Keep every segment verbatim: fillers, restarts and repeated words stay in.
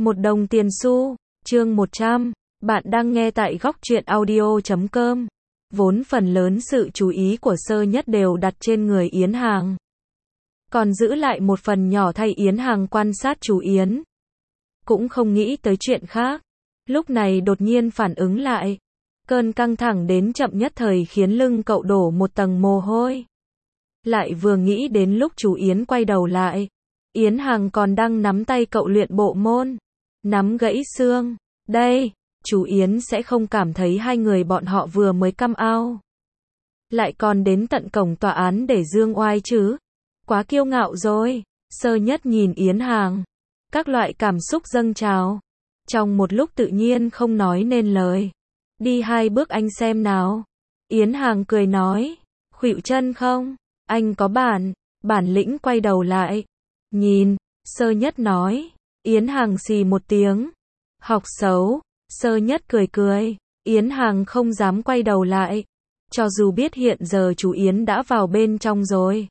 Một đồng tiền xu, chương một trăm. Bạn đang nghe tại góc truyện audio chấm com. Vốn phần lớn sự chú ý của Sơ Nhất đều đặt trên người Yến Hàng. Còn giữ lại một phần nhỏ thay Yến Hàng quan sát chú Yến. Cũng không nghĩ tới chuyện khác. Lúc này đột nhiên phản ứng lại. Cơn căng thẳng đến chậm nhất thời khiến lưng cậu đổ một tầng mồ hôi. Lại vừa nghĩ đến lúc chú Yến quay đầu lại. Yến Hàng còn đang nắm tay cậu luyện bộ môn. Nắm gãy xương. Đây, chú Yến sẽ không cảm thấy hai người bọn họ vừa mới căm ao. Lại còn đến tận cổng tòa án để dương oai chứ. Quá kiêu ngạo rồi. Sơ Nhất nhìn Yến Hàng. Các loại cảm xúc dâng trào. Trong một lúc tự nhiên không nói nên lời. Đi hai bước anh xem nào. Yến Hàng cười nói. Khuỵu chân không? Anh có bản, bản lĩnh quay đầu lại. Nhìn, Sơ Nhất nói. Yến Hàng xì một tiếng. Học xấu. Sơ Nhất cười cười. Yến Hàng không dám quay đầu lại. Cho dù biết hiện giờ chú Yến đã vào bên trong rồi.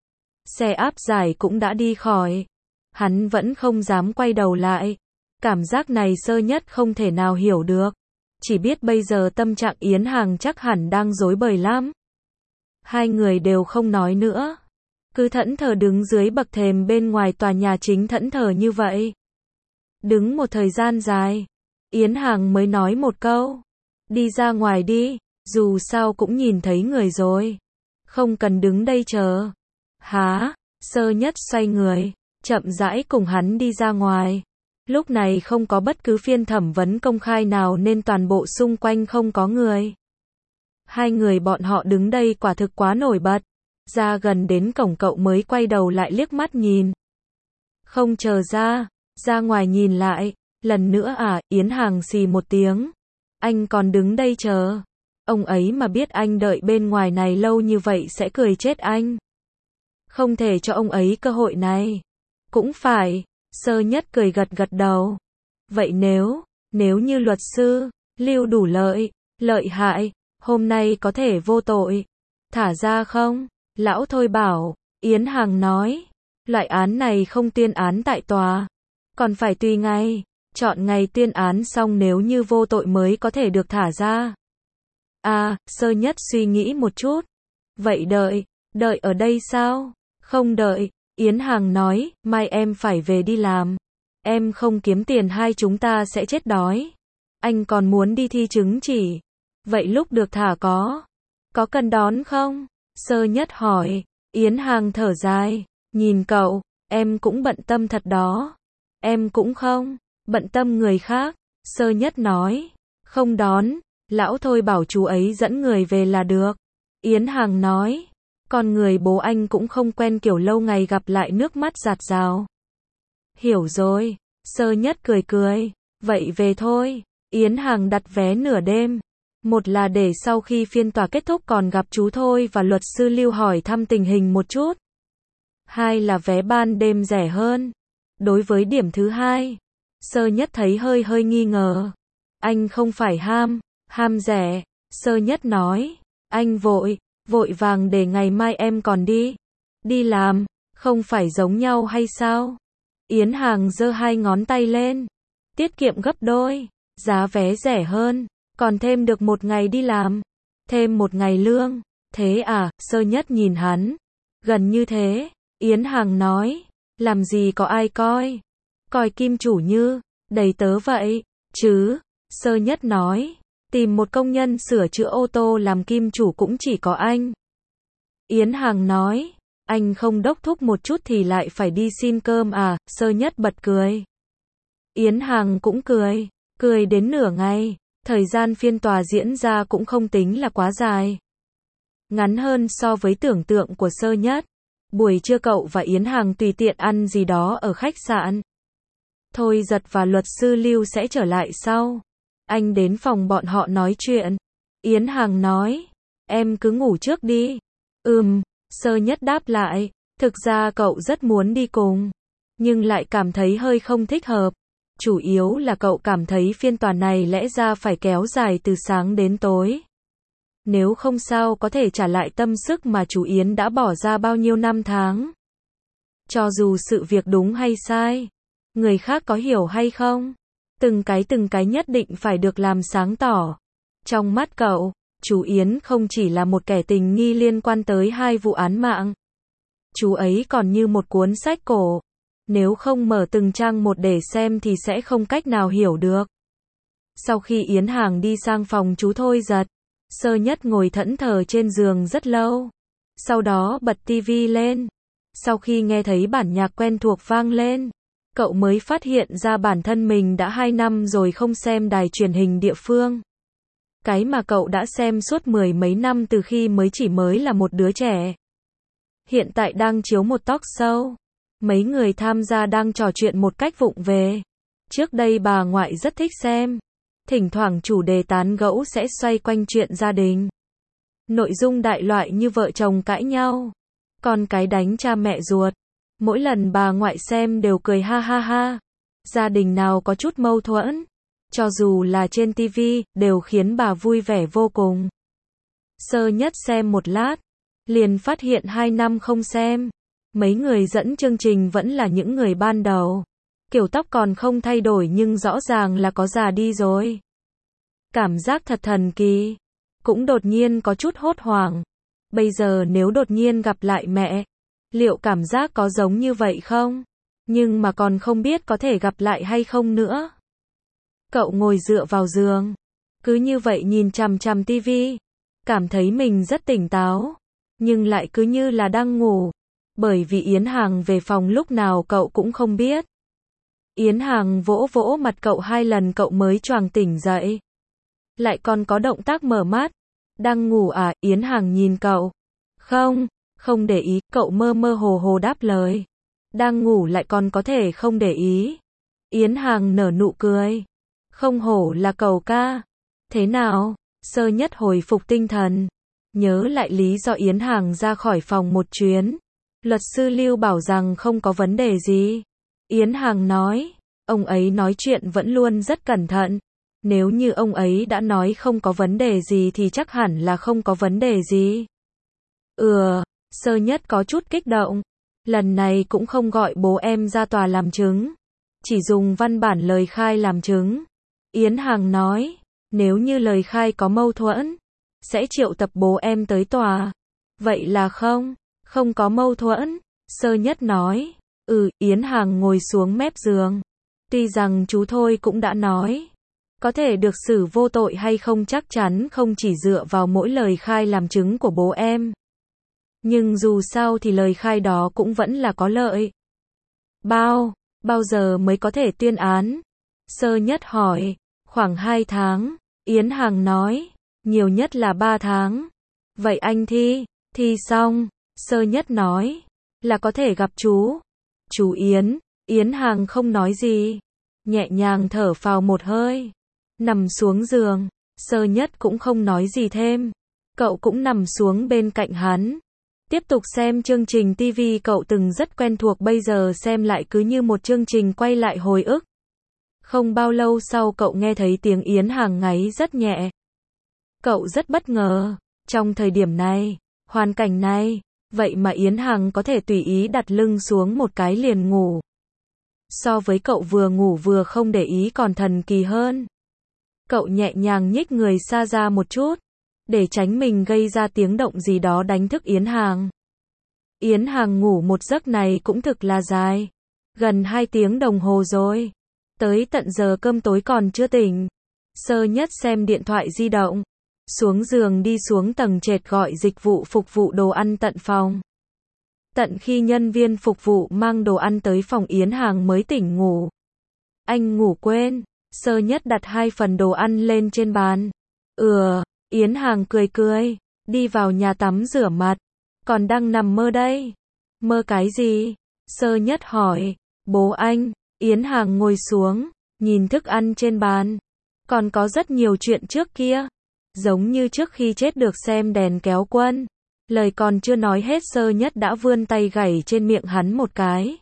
Xe áp giải cũng đã đi khỏi. Hắn vẫn không dám quay đầu lại. Cảm giác này Sơ Nhất không thể nào hiểu được. Chỉ biết bây giờ tâm trạng Yến Hàng chắc hẳn đang rối bời lắm. Hai người đều không nói nữa. Cứ thẫn thờ đứng dưới bậc thềm bên ngoài tòa nhà chính thẫn thờ như vậy. Đứng một thời gian dài. Yến Hàng mới nói một câu. Đi ra ngoài đi, dù sao cũng nhìn thấy người rồi. Không cần đứng đây chờ. Hả? Sơ Nhất xoay người, chậm rãi cùng hắn đi ra ngoài. Lúc này không có bất cứ phiên thẩm vấn công khai nào nên toàn bộ xung quanh không có người. Hai người bọn họ đứng đây quả thực quá nổi bật. Ra gần đến cổng cậu mới quay đầu lại liếc mắt nhìn. Không chờ ra, ra ngoài nhìn lại, lần nữa à, Yến Hàng xì một tiếng. Anh còn đứng đây chờ. Ông ấy mà biết anh đợi bên ngoài này lâu như vậy sẽ cười chết anh. Không thể cho ông ấy cơ hội này. Cũng phải, Sơ Nhất cười gật gật đầu. Vậy nếu, nếu như luật sư, Lưu đủ lợi, lợi hại, hôm nay có thể vô tội. Thả ra không? Lão thôi bảo, Yến Hàng nói. Loại án này không tuyên án tại tòa. Còn phải tùy ngày. Chọn ngày tuyên án xong nếu như vô tội mới có thể được thả ra. À, Sơ Nhất suy nghĩ một chút. Vậy đợi, đợi ở đây sao? Không đợi, Yến Hàng nói, mai em phải về đi làm. Em không kiếm tiền hai chúng ta sẽ chết đói. Anh còn muốn đi thi chứng chỉ. Vậy lúc được thả có? Có cần đón không? Sơ Nhất hỏi. Yến Hàng thở dài. Nhìn cậu, em cũng bận tâm thật đó. Em cũng không, bận tâm người khác. Sơ Nhất nói. Không đón, lão thôi bảo chú ấy dẫn người về là được. Yến Hàng nói. Con người bố anh cũng không quen kiểu lâu ngày gặp lại nước mắt giạt rào. Hiểu rồi. Sơ Nhất cười cười. Vậy về thôi. Yến Hàng đặt vé nửa đêm. Một là để sau khi phiên tòa kết thúc còn gặp chú Thôi và luật sư Lưu hỏi thăm tình hình một chút. Hai là vé ban đêm rẻ hơn. Đối với điểm thứ hai, Sơ Nhất thấy hơi hơi nghi ngờ. Anh không phải ham, ham rẻ. Sơ Nhất nói. Anh vội, vội vàng để ngày mai em còn đi. Đi làm, không phải giống nhau hay sao? Yến Hàng giơ hai ngón tay lên. Tiết kiệm gấp đôi, giá vé rẻ hơn. Còn thêm được một ngày đi làm. Thêm một ngày lương. Thế à, Sơ Nhất nhìn hắn. Gần như thế. Yến Hàng nói. Làm gì có ai coi. Coi kim chủ như, đầy tớ vậy. Chứ. Sơ Nhất nói. Tìm một công nhân sửa chữa ô tô làm kim chủ cũng chỉ có anh. Yến Hàng nói. Anh không đốc thúc một chút thì lại phải đi xin cơm à. Sơ Nhất bật cười. Yến Hàng cũng cười. Cười đến nửa ngày. Thời gian phiên tòa diễn ra cũng không tính là quá dài. Ngắn hơn so với tưởng tượng của Sơ Nhất. Buổi trưa cậu và Yến Hàng tùy tiện ăn gì đó ở khách sạn. Thôi Giật và luật sư Lưu sẽ trở lại sau. Anh đến phòng bọn họ nói chuyện. Yến Hàng nói. Em cứ ngủ trước đi. Ừm, Sơ Nhất đáp lại. Thực ra cậu rất muốn đi cùng. Nhưng lại cảm thấy hơi không thích hợp. Chủ yếu là cậu cảm thấy phiên tòa này lẽ ra phải kéo dài từ sáng đến tối. Nếu không sao có thể trả lại tâm sức mà chú Yến đã bỏ ra bao nhiêu năm tháng. Cho dù sự việc đúng hay sai. Người khác có hiểu hay không? Từng cái từng cái nhất định phải được làm sáng tỏ. Trong mắt cậu, chú Yến không chỉ là một kẻ tình nghi liên quan tới hai vụ án mạng. Chú ấy còn như một cuốn sách cổ. Nếu không mở từng trang một để xem thì sẽ không cách nào hiểu được. Sau khi Yến Hàng đi sang phòng chú Thôi Giật, Sơ Nhất ngồi thẫn thờ trên giường rất lâu. Sau đó bật tivi lên. Sau khi nghe thấy bản nhạc quen thuộc vang lên, cậu mới phát hiện ra bản thân mình đã hai năm rồi không xem đài truyền hình địa phương. Cái mà cậu đã xem suốt mười mấy năm từ khi mới chỉ mới là một đứa trẻ. Hiện tại đang chiếu một talk show. Mấy người tham gia đang trò chuyện một cách vụng về. Trước đây bà ngoại rất thích xem. Thỉnh thoảng chủ đề tán gẫu sẽ xoay quanh chuyện gia đình. Nội dung đại loại như vợ chồng cãi nhau, con cái đánh cha mẹ ruột. Mỗi lần bà ngoại xem đều cười ha ha ha. Gia đình nào có chút mâu thuẫn, cho dù là trên tivi, đều khiến bà vui vẻ vô cùng. Sơ Nhất xem một lát, liền phát hiện hai năm không xem. Mấy người dẫn chương trình vẫn là những người ban đầu. Kiểu tóc còn không thay đổi nhưng rõ ràng là có già đi rồi. Cảm giác thật thần kỳ. Cũng đột nhiên có chút hốt hoảng. Bây giờ nếu đột nhiên gặp lại mẹ, liệu cảm giác có giống như vậy không? Nhưng mà còn không biết có thể gặp lại hay không nữa. Cậu ngồi dựa vào giường, cứ như vậy nhìn chằm chằm tivi, cảm thấy mình rất tỉnh táo, nhưng lại cứ như là đang ngủ, bởi vì Yến Hàng về phòng lúc nào cậu cũng không biết. Yến Hàng vỗ vỗ mặt cậu hai lần cậu mới choàng tỉnh dậy. Lại còn có động tác mở mắt. Đang ngủ à? Yến Hàng nhìn cậu. Không, không để ý, cậu mơ mơ hồ hồ đáp lời. Đang ngủ lại còn có thể không để ý. Yến Hàng nở nụ cười. Không hổ là cậu ca. Thế nào? Sơ Nhất hồi phục tinh thần. Nhớ lại lý do Yến Hàng ra khỏi phòng một chuyến. Luật sư Lưu bảo rằng không có vấn đề gì. Yến Hàng nói, ông ấy nói chuyện vẫn luôn rất cẩn thận. Nếu như ông ấy đã nói không có vấn đề gì thì chắc hẳn là không có vấn đề gì. Ừ, Sơ Nhất có chút kích động. Lần này cũng không gọi bố em ra tòa làm chứng. Chỉ dùng văn bản lời khai làm chứng. Yến Hàng nói, nếu như lời khai có mâu thuẫn, sẽ triệu tập bố em tới tòa. Vậy là không, không có mâu thuẫn. Sơ Nhất nói, ừ, Yến Hàng ngồi xuống mép giường. Tuy rằng chú Thôi cũng đã nói, có thể được xử vô tội hay không chắc chắn không chỉ dựa vào mỗi lời khai làm chứng của bố em. Nhưng dù sao thì lời khai đó cũng vẫn là có lợi. Bao, bao giờ mới có thể tuyên án? Sơ Nhất hỏi, khoảng hai tháng. Yến Hàng nói, nhiều nhất là ba tháng. Vậy anh thi, thi xong. Sơ Nhất nói, là có thể gặp chú. Chú Yến, Yến Hàng không nói gì. Nhẹ nhàng thở phào một hơi. Nằm xuống giường. Sơ Nhất cũng không nói gì thêm. Cậu cũng nằm xuống bên cạnh hắn. Tiếp tục xem chương trình tivi cậu từng rất quen thuộc bây giờ xem lại cứ như một chương trình quay lại hồi ức. Không bao lâu sau cậu nghe thấy tiếng Yến Hàng ngáy rất nhẹ. Cậu rất bất ngờ. Trong thời điểm này, hoàn cảnh này, vậy mà Yến Hàng có thể tùy ý đặt lưng xuống một cái liền ngủ. So với cậu vừa ngủ vừa không để ý còn thần kỳ hơn. Cậu nhẹ nhàng nhích người xa ra một chút, để tránh mình gây ra tiếng động gì đó đánh thức Yến Hàng. Yến Hàng ngủ một giấc này cũng thực là dài. Gần hai tiếng đồng hồ rồi. Tới tận giờ cơm tối còn chưa tỉnh. Sơ Nhất xem điện thoại di động. Xuống giường đi xuống tầng trệt gọi dịch vụ phục vụ đồ ăn tận phòng. Tận khi nhân viên phục vụ mang đồ ăn tới phòng Yến Hàng mới tỉnh ngủ. Anh ngủ quên. Sơ Nhất đặt hai phần đồ ăn lên trên bàn. Ừ, Yến Hàng cười cười. Đi vào nhà tắm rửa mặt. Còn đang nằm mơ đây. Mơ cái gì? Sơ Nhất hỏi. Bố anh. Yến Hàng ngồi xuống. Nhìn thức ăn trên bàn. Còn có rất nhiều chuyện trước kia. Giống như trước khi chết được xem đèn kéo quân. Lời còn chưa nói hết Sơ Nhất đã vươn tay gảy trên miệng hắn một cái.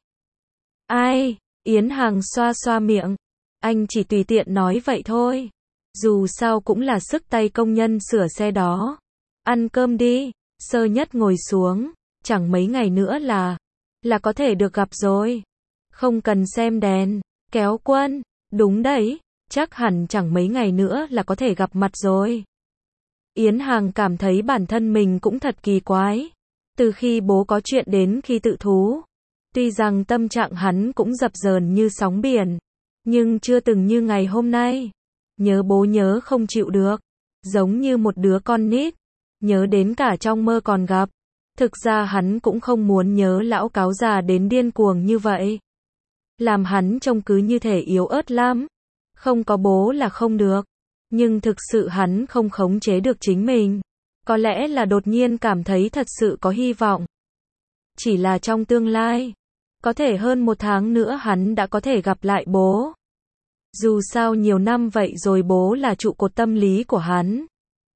Ai? Yến Hàng xoa xoa miệng. Anh chỉ tùy tiện nói vậy thôi. Dù sao cũng là sức tay công nhân sửa xe đó. Ăn cơm đi. Sơ Nhất ngồi xuống. Chẳng mấy ngày nữa là, là có thể được gặp rồi. Không cần xem đèn, kéo quân, đúng đấy, chắc hẳn chẳng mấy ngày nữa là có thể gặp mặt rồi. Yến Hàng cảm thấy bản thân mình cũng thật kỳ quái. Từ khi bố có chuyện đến khi tự thú, tuy rằng tâm trạng hắn cũng dập dờn như sóng biển, nhưng chưa từng như ngày hôm nay. Nhớ bố nhớ không chịu được, giống như một đứa con nít, nhớ đến cả trong mơ còn gặp. Thực ra hắn cũng không muốn nhớ lão cáo già đến điên cuồng như vậy. Làm hắn trông cứ như thể yếu ớt lắm. Không có bố là không được. Nhưng thực sự hắn không khống chế được chính mình. Có lẽ là đột nhiên cảm thấy thật sự có hy vọng. Chỉ là trong tương lai, có thể hơn một tháng nữa hắn đã có thể gặp lại bố. Dù sao nhiều năm vậy rồi bố là trụ cột tâm lý của hắn.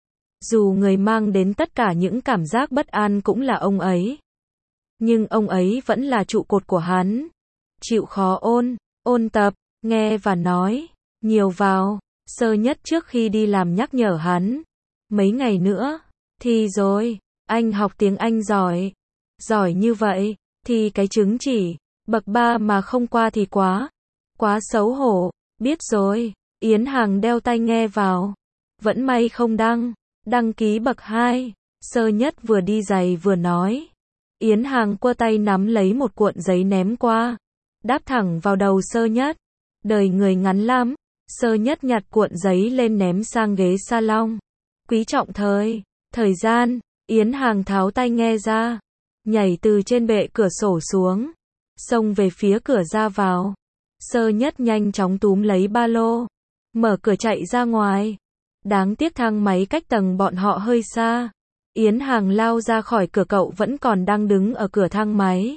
Dù người mang đến tất cả những cảm giác bất an cũng là ông ấy. Nhưng ông ấy vẫn là trụ cột của hắn. Chịu khó ôn, ôn tập, nghe và nói, nhiều vào. Sơ Nhất trước khi đi làm nhắc nhở hắn. Mấy ngày nữa, thì rồi, anh học tiếng Anh giỏi. Giỏi như vậy, thì cái chứng chỉ, bậc ba mà không qua thì quá. Quá xấu hổ, biết rồi. Yến Hàng đeo tai nghe vào. Vẫn may không đăng. Đăng ký bậc hai. Sơ Nhất vừa đi giày vừa nói. Yến Hàng quơ tay nắm lấy một cuộn giấy ném qua. Đáp thẳng vào đầu Sơ Nhất. Đời người ngắn lắm. Sơ Nhất nhặt cuộn giấy lên ném sang ghế salon. Quý trọng thời. Thời gian. Yến Hàng tháo tai nghe ra. Nhảy từ trên bệ cửa sổ xuống. Xông về phía cửa ra vào. Sơ Nhất nhanh chóng túm lấy ba lô. Mở cửa chạy ra ngoài. Đáng tiếc thang máy cách tầng bọn họ hơi xa. Yến Hàng lao ra khỏi cửa, cậu vẫn còn đang đứng ở cửa thang máy.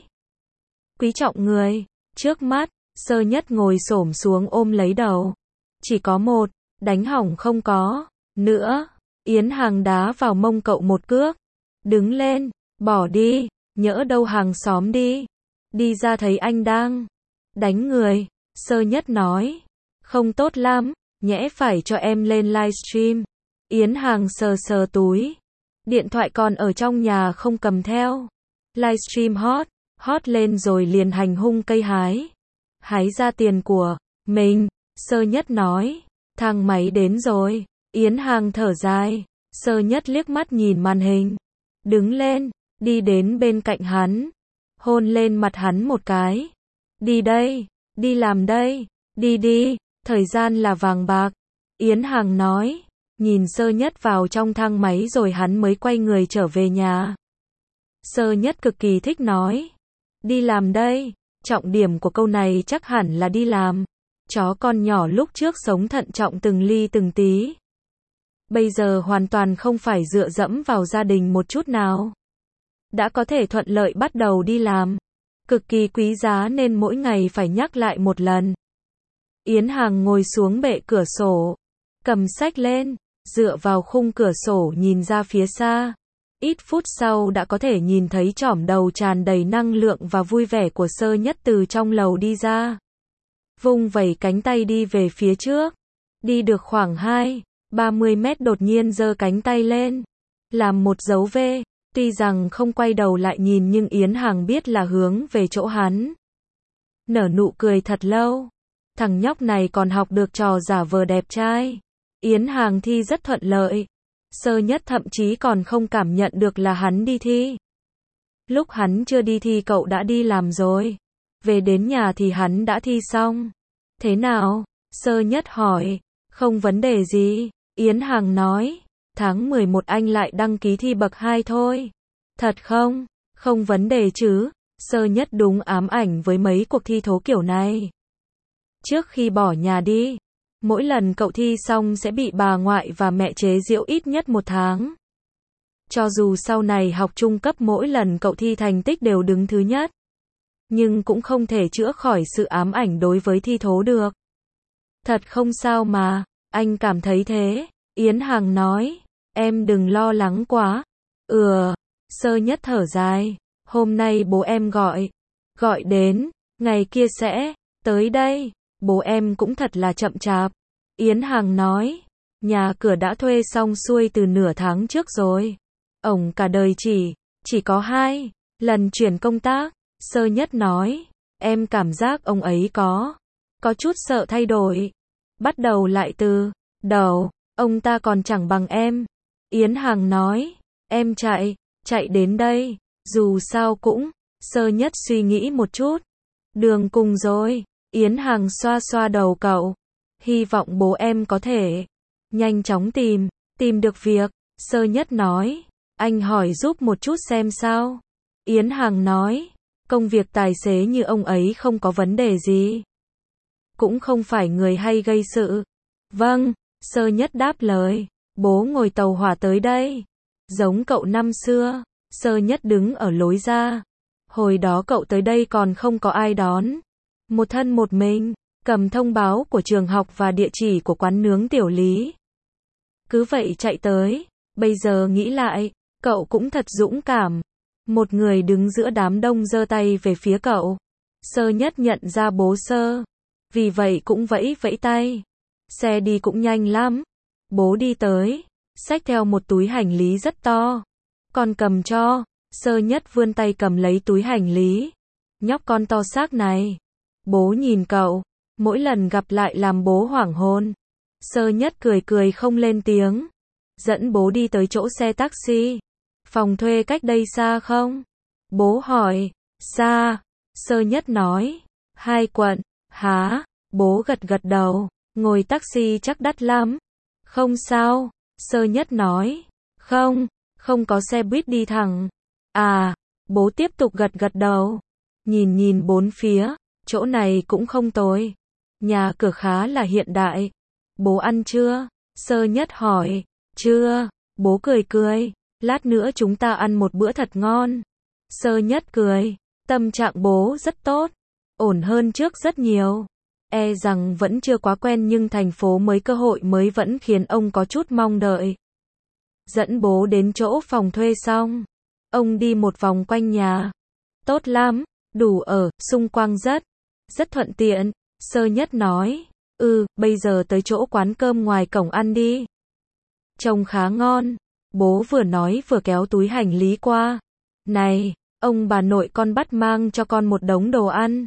Quý trọng người. Trước mắt, Sơ Nhất ngồi xổm xuống ôm lấy đầu. Chỉ có một, đánh hỏng không có. Nữa, Yến Hàng đá vào mông cậu một cước. Đứng lên, bỏ đi, nhỡ đâu hàng xóm đi. Đi ra thấy anh đang đánh người. Sơ Nhất nói. Không tốt lắm, nhẽ phải cho em lên livestream. Yến Hàng sờ sờ túi. Điện thoại còn ở trong nhà không cầm theo. Livestream hot, hot lên rồi liền hành hung cây hái. Hái ra tiền của mình. Sơ Nhất nói. Thang máy đến rồi. Yến Hàng thở dài. Sơ Nhất liếc mắt nhìn màn hình. Đứng lên, đi đến bên cạnh hắn. Hôn lên mặt hắn một cái. Đi đây, đi làm đây, đi đi, thời gian là vàng bạc. Yến Hàng nói. Nhìn Sơ Nhất vào trong thang máy rồi hắn mới quay người trở về nhà. Sơ Nhất cực kỳ thích nói. Đi làm đây. Trọng điểm của câu này chắc hẳn là đi làm. Chó con nhỏ lúc trước sống thận trọng từng ly từng tí. Bây giờ hoàn toàn không phải dựa dẫm vào gia đình một chút nào. Đã có thể thuận lợi bắt đầu đi làm. Cực kỳ quý giá nên mỗi ngày phải nhắc lại một lần. Yến Hàng ngồi xuống bệ cửa sổ. Cầm sách lên. Dựa vào khung cửa sổ nhìn ra phía xa. Ít phút sau đã có thể nhìn thấy chỏm đầu tràn đầy năng lượng và vui vẻ của Sơ Nhất từ trong lầu đi ra. Vung vẩy cánh tay đi về phía trước. Đi được khoảng hai, ba mươi mét đột nhiên giơ cánh tay lên. Làm một dấu V. Tuy rằng không quay đầu lại nhìn nhưng Yến Hàng biết là hướng về chỗ hắn. Nở nụ cười thật lâu. Thằng nhóc này còn học được trò giả vờ đẹp trai. Yến Hàng thi rất thuận lợi. Sơ Nhất thậm chí còn không cảm nhận được là hắn đi thi. Lúc hắn chưa đi thi cậu đã đi làm rồi. Về đến nhà thì hắn đã thi xong. Thế nào? Sơ Nhất hỏi. Không vấn đề gì. Yến Hàng nói. Tháng mười một anh lại đăng ký thi bậc hai thôi. Thật không? Không vấn đề chứ. Sơ Nhất đúng ám ảnh với mấy cuộc thi thố kiểu này. Trước khi bỏ nhà đi, mỗi lần cậu thi xong sẽ bị bà ngoại và mẹ chế giễu ít nhất một tháng. Cho dù sau này học trung cấp mỗi lần cậu thi thành tích đều đứng thứ nhất. Nhưng cũng không thể chữa khỏi sự ám ảnh đối với thi thố được. Thật không sao mà, anh cảm thấy thế. Yến Hàng nói. Em đừng lo lắng quá. Ừ. Sơ Nhất thở dài. Hôm nay bố em gọi. Gọi đến. Ngày kia sẽ tới đây. Bố em cũng thật là chậm chạp. Yến Hàng nói. Nhà cửa đã thuê xong xuôi từ nửa tháng trước rồi. Ổng cả đời chỉ, chỉ có hai lần chuyển công tác. Sơ Nhất nói. Em cảm giác ông ấy có, có chút sợ thay đổi. Bắt đầu lại từ đầu, ông ta còn chẳng bằng em. Yến Hằng nói, em chạy, chạy đến đây, dù sao cũng, Sơ Nhất suy nghĩ một chút. Đường cùng rồi, Yến Hằng xoa xoa đầu cậu. Hy vọng bố em có thể nhanh chóng tìm, tìm được việc. Sơ Nhất nói, anh hỏi giúp một chút xem sao. Yến Hằng nói, công việc tài xế như ông ấy không có vấn đề gì. Cũng không phải người hay gây sự. Vâng, Sơ Nhất đáp lời. Bố ngồi tàu hỏa tới đây. Giống cậu năm xưa. Sơ Nhất đứng ở lối ra. Hồi đó cậu tới đây còn không có ai đón. Một thân một mình, cầm thông báo của trường học và địa chỉ của quán nướng Tiểu Lý. Cứ vậy chạy tới. Bây giờ nghĩ lại, cậu cũng thật dũng cảm. Một người đứng giữa đám đông giơ tay về phía cậu. Sơ Nhất nhận ra bố Sơ. Vì vậy cũng vẫy vẫy tay. Xe đi cũng nhanh lắm. Bố đi tới, xách theo một túi hành lý rất to. Con cầm cho. Sơ Nhất vươn tay cầm lấy túi hành lý. Nhóc con to xác này. Bố nhìn cậu. Mỗi lần gặp lại làm bố hoảng hồn. Sơ Nhất cười cười không lên tiếng. Dẫn bố đi tới chỗ xe taxi. Phòng thuê cách đây xa không? Bố hỏi. Xa. Sơ Nhất nói. Hai quận. Hả? Bố gật gật đầu. Ngồi taxi chắc đắt lắm. Không sao. Sơ Nhất nói. Không. Không có xe buýt đi thẳng. À. Bố tiếp tục gật gật đầu. Nhìn nhìn bốn phía. Chỗ này cũng không tồi. Nhà cửa khá là hiện đại. Bố ăn chưa? Sơ Nhất hỏi. Chưa. Bố cười cười. Lát nữa chúng ta ăn một bữa thật ngon. Sơ Nhất cười. Tâm trạng bố rất tốt. Ổn hơn trước rất nhiều. E rằng vẫn chưa quá quen nhưng thành phố mới cơ hội mới vẫn khiến ông có chút mong đợi. Dẫn bố đến chỗ phòng thuê xong. Ông đi một vòng quanh nhà. Tốt lắm. Đủ ở, xung quanh rất, rất thuận tiện. Sơ Nhất nói. Ừ, bây giờ tới chỗ quán cơm ngoài cổng ăn đi. Trông khá ngon. Bố vừa nói vừa kéo túi hành lý qua. Này, ông bà nội con bắt mang cho con một đống đồ ăn.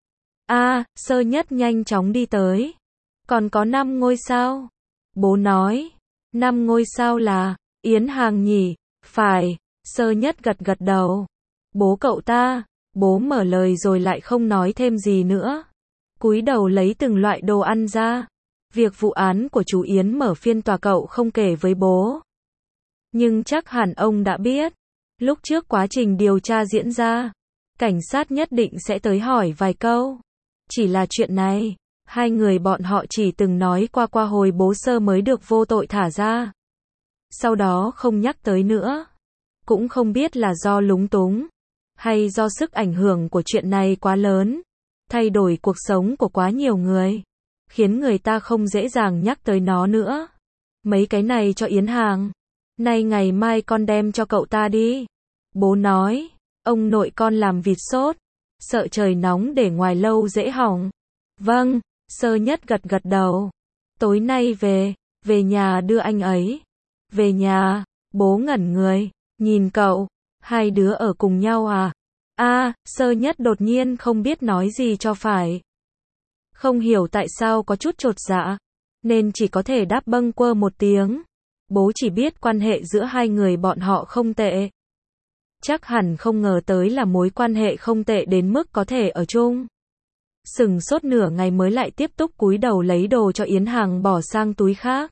À, Sơ Nhất nhanh chóng đi tới. Còn có năm ngôi sao. Bố nói. Năm ngôi sao là Yến Hằng nhỉ? Phải. Sơ Nhất gật gật đầu. Bố cậu ta. Bố mở lời rồi lại không nói thêm gì nữa. Cúi đầu lấy từng loại đồ ăn ra. Việc vụ án của chú Yến mở phiên tòa cậu không kể với bố. Nhưng chắc hẳn ông đã biết. Lúc trước quá trình điều tra diễn ra, cảnh sát nhất định sẽ tới hỏi vài câu. Chỉ là chuyện này, hai người bọn họ chỉ từng nói qua qua hồi bố Sơ mới được vô tội thả ra. Sau đó không nhắc tới nữa. Cũng không biết là do lúng túng, hay do sức ảnh hưởng của chuyện này quá lớn, thay đổi cuộc sống của quá nhiều người, khiến người ta không dễ dàng nhắc tới nó nữa. Mấy cái này cho Yến Hằng. Nay ngày mai con đem cho cậu ta đi. Bố nói, ông nội con làm vịt sốt, sợ trời nóng để ngoài lâu dễ hỏng. Vâng, Sơ Nhất gật gật đầu. Tối nay về, về nhà đưa anh ấy. Về nhà, bố ngẩn người, nhìn cậu, hai đứa ở cùng nhau à? À, Sơ Nhất đột nhiên không biết nói gì cho phải. Không hiểu tại sao có chút chột dạ, nên chỉ có thể đáp bâng quơ một tiếng. Bố chỉ biết quan hệ giữa hai người bọn họ không tệ. Chắc hẳn không ngờ tới là mối quan hệ không tệ đến mức có thể ở chung. Sừng sốt nửa ngày mới lại tiếp tục cúi đầu lấy đồ cho Yến Hằng bỏ sang túi khác.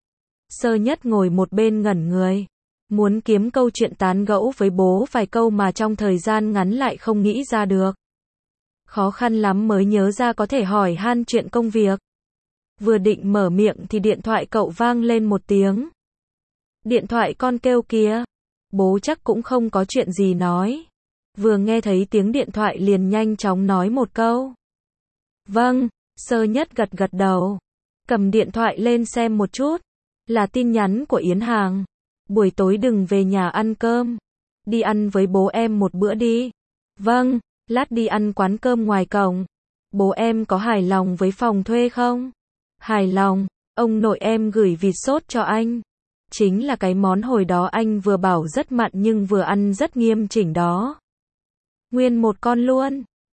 Sơ Nhất ngồi một bên ngẩn người. Muốn kiếm câu chuyện tán gẫu với bố vài câu mà trong thời gian ngắn lại không nghĩ ra được. Khó khăn lắm mới nhớ ra có thể hỏi han chuyện công việc. Vừa định mở miệng thì điện thoại cậu vang lên một tiếng. Điện thoại con kêu kìa. Bố chắc cũng không có chuyện gì nói. Vừa nghe thấy tiếng điện thoại liền nhanh chóng nói một câu. Vâng, Sơ Nhất gật gật đầu. Cầm điện thoại lên xem một chút. Là tin nhắn của Yến Hằng. Buổi tối đừng về nhà ăn cơm. Đi ăn với bố em một bữa đi. Vâng, lát đi ăn quán cơm ngoài cổng. Bố em có hài lòng với phòng thuê không? Hài lòng, ông nội em gửi vịt sốt cho anh. Chính là cái món hồi đó anh vừa bảo rất mặn nhưng vừa ăn rất nghiêm chỉnh đó. Nguyên một con luôn.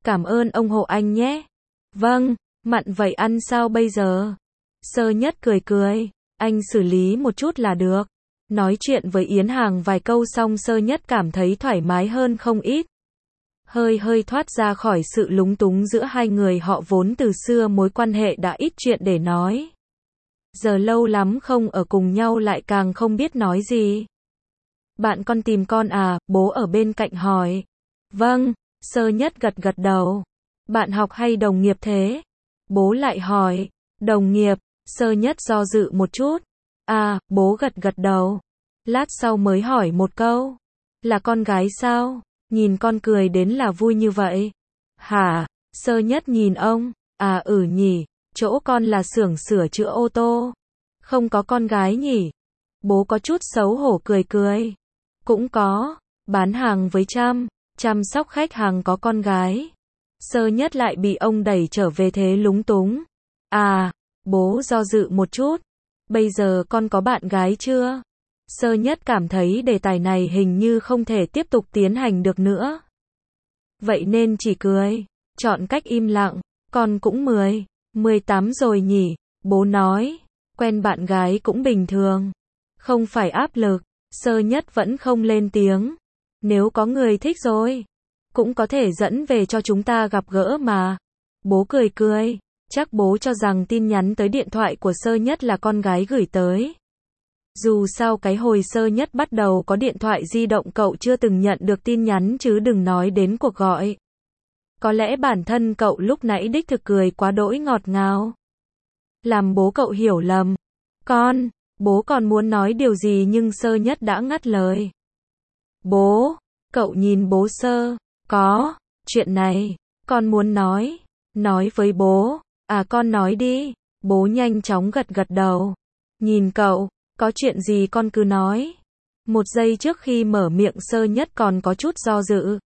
Cảm ơn ông hộ anh nhé. Vâng, mặn vậy ăn sao bây giờ? Sơ Nhất cười cười, anh xử lý một chút là được. Nói chuyện với Yến Hàng vài câu xong Sơ Nhất cảm thấy thoải mái hơn không ít. Hơi hơi thoát ra khỏi sự lúng túng giữa hai người họ vốn từ xưa mối quan hệ đã ít chuyện để nói. Giờ lâu lắm không ở cùng nhau lại càng không biết nói gì. Bạn con tìm con à, bố ở bên cạnh hỏi. Vâng, Sơ Nhất gật gật đầu. Bạn học hay đồng nghiệp thế? Bố lại hỏi. Đồng nghiệp, Sơ Nhất do dự một chút. À, bố gật gật đầu. Lát sau mới hỏi một câu. Là con gái sao? Nhìn con cười đến là vui như vậy. Hả? Sơ Nhất nhìn ông. À ừ nhỉ, chỗ con là xưởng sửa chữa ô tô. Không có con gái nhỉ? Bố có chút xấu hổ cười cười. Cũng có, bán hàng với chăm, chăm sóc khách hàng có con gái. Sơ Nhất lại bị ông đẩy trở về thế lúng túng. À, bố do dự một chút. Bây giờ con có bạn gái chưa? Sơ Nhất cảm thấy đề tài này hình như không thể tiếp tục tiến hành được nữa. Vậy nên chỉ cười, chọn cách im lặng. Con cũng mười, mười tám rồi nhỉ? Bố nói, quen bạn gái cũng bình thường. Không phải áp lực. Sơ Nhất vẫn không lên tiếng. Nếu có người thích rồi, cũng có thể dẫn về cho chúng ta gặp gỡ mà. Bố cười cười, chắc bố cho rằng tin nhắn tới điện thoại của Sơ Nhất là con gái gửi tới. Dù sao cái hồi Sơ Nhất bắt đầu có điện thoại di động cậu chưa từng nhận được tin nhắn chứ đừng nói đến cuộc gọi. Có lẽ bản thân cậu lúc nãy đích thực cười quá đỗi ngọt ngào. Làm bố cậu hiểu lầm. Con, bố còn muốn nói điều gì nhưng Sơ Nhất đã ngắt lời. Bố, cậu nhìn bố Sơ. Có, chuyện này, con muốn nói. Nói với bố. À con nói đi. Bố nhanh chóng gật gật đầu. Nhìn cậu, có chuyện gì con cứ nói. Một giây trước khi mở miệng Sơ Nhất còn có chút do dự.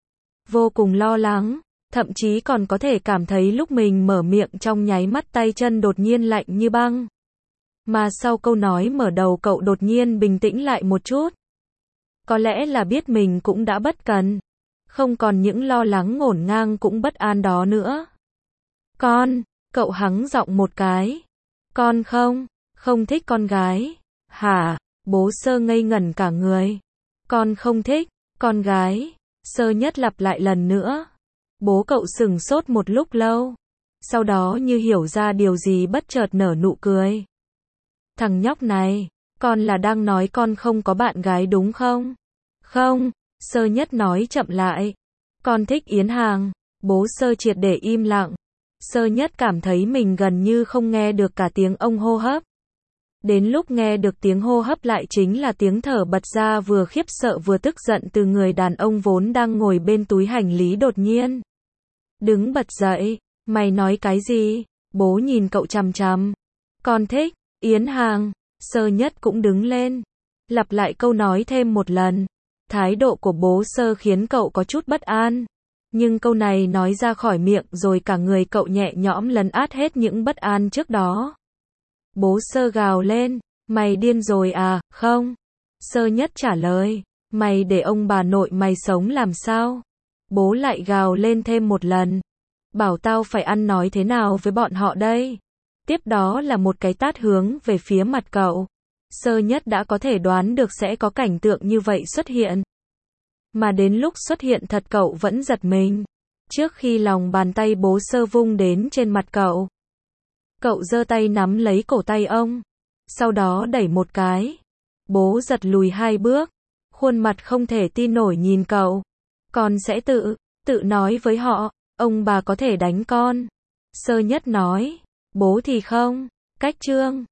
Vô cùng lo lắng, thậm chí còn có thể cảm thấy lúc mình mở miệng trong nháy mắt tay chân đột nhiên lạnh như băng. Mà sau câu nói mở đầu cậu đột nhiên bình tĩnh lại một chút. Có lẽ là biết mình cũng đã bất cần. Không còn những lo lắng ngổn ngang cũng bất an đó nữa. Con, cậu hắng giọng một cái. Con không, không thích con gái. Hả? Bố Sơ ngây ngẩn cả người. Con không thích, con gái. Sơ Nhất lặp lại lần nữa. Bố cậu sửng sốt một lúc lâu. Sau đó như hiểu ra điều gì bất chợt nở nụ cười. Thằng nhóc này, con là đang nói con không có bạn gái đúng không? Không, Sơ Nhất nói chậm lại. Con thích Yến Hàng. Bố Sơ triệt để im lặng. Sơ Nhất cảm thấy mình gần như không nghe được cả tiếng ông hô hấp. Đến lúc nghe được tiếng hô hấp lại chính là tiếng thở bật ra vừa khiếp sợ vừa tức giận từ người đàn ông vốn đang ngồi bên túi hành lý đột nhiên. Đứng bật dậy, mày nói cái gì? Bố nhìn cậu chằm chằm. Con thích Yến Hàng. Sơ Nhất cũng đứng lên. Lặp lại câu nói thêm một lần. Thái độ của bố Sơ khiến cậu có chút bất an. Nhưng câu này nói ra khỏi miệng rồi cả người cậu nhẹ nhõm lấn át hết những bất an trước đó. Bố Sơ gào lên. Mày điên rồi à, không? Sơ Nhất trả lời. Mày để ông bà nội mày sống làm sao? Bố lại gào lên thêm một lần. Bảo tao phải ăn nói thế nào với bọn họ đây? Tiếp đó là một cái tát hướng về phía mặt cậu. Sơ Nhất đã có thể đoán được sẽ có cảnh tượng như vậy xuất hiện. Mà đến lúc xuất hiện thật cậu vẫn giật mình. Trước khi lòng bàn tay bố Sơ vung đến trên mặt cậu. Cậu giơ tay nắm lấy cổ tay ông. Sau đó đẩy một cái. Bố giật lùi hai bước. Khuôn mặt không thể tin nổi nhìn cậu. Con sẽ tự, tự nói với họ, ông bà có thể đánh con. Sơ Nhất nói. Bố thì không. Cách trương.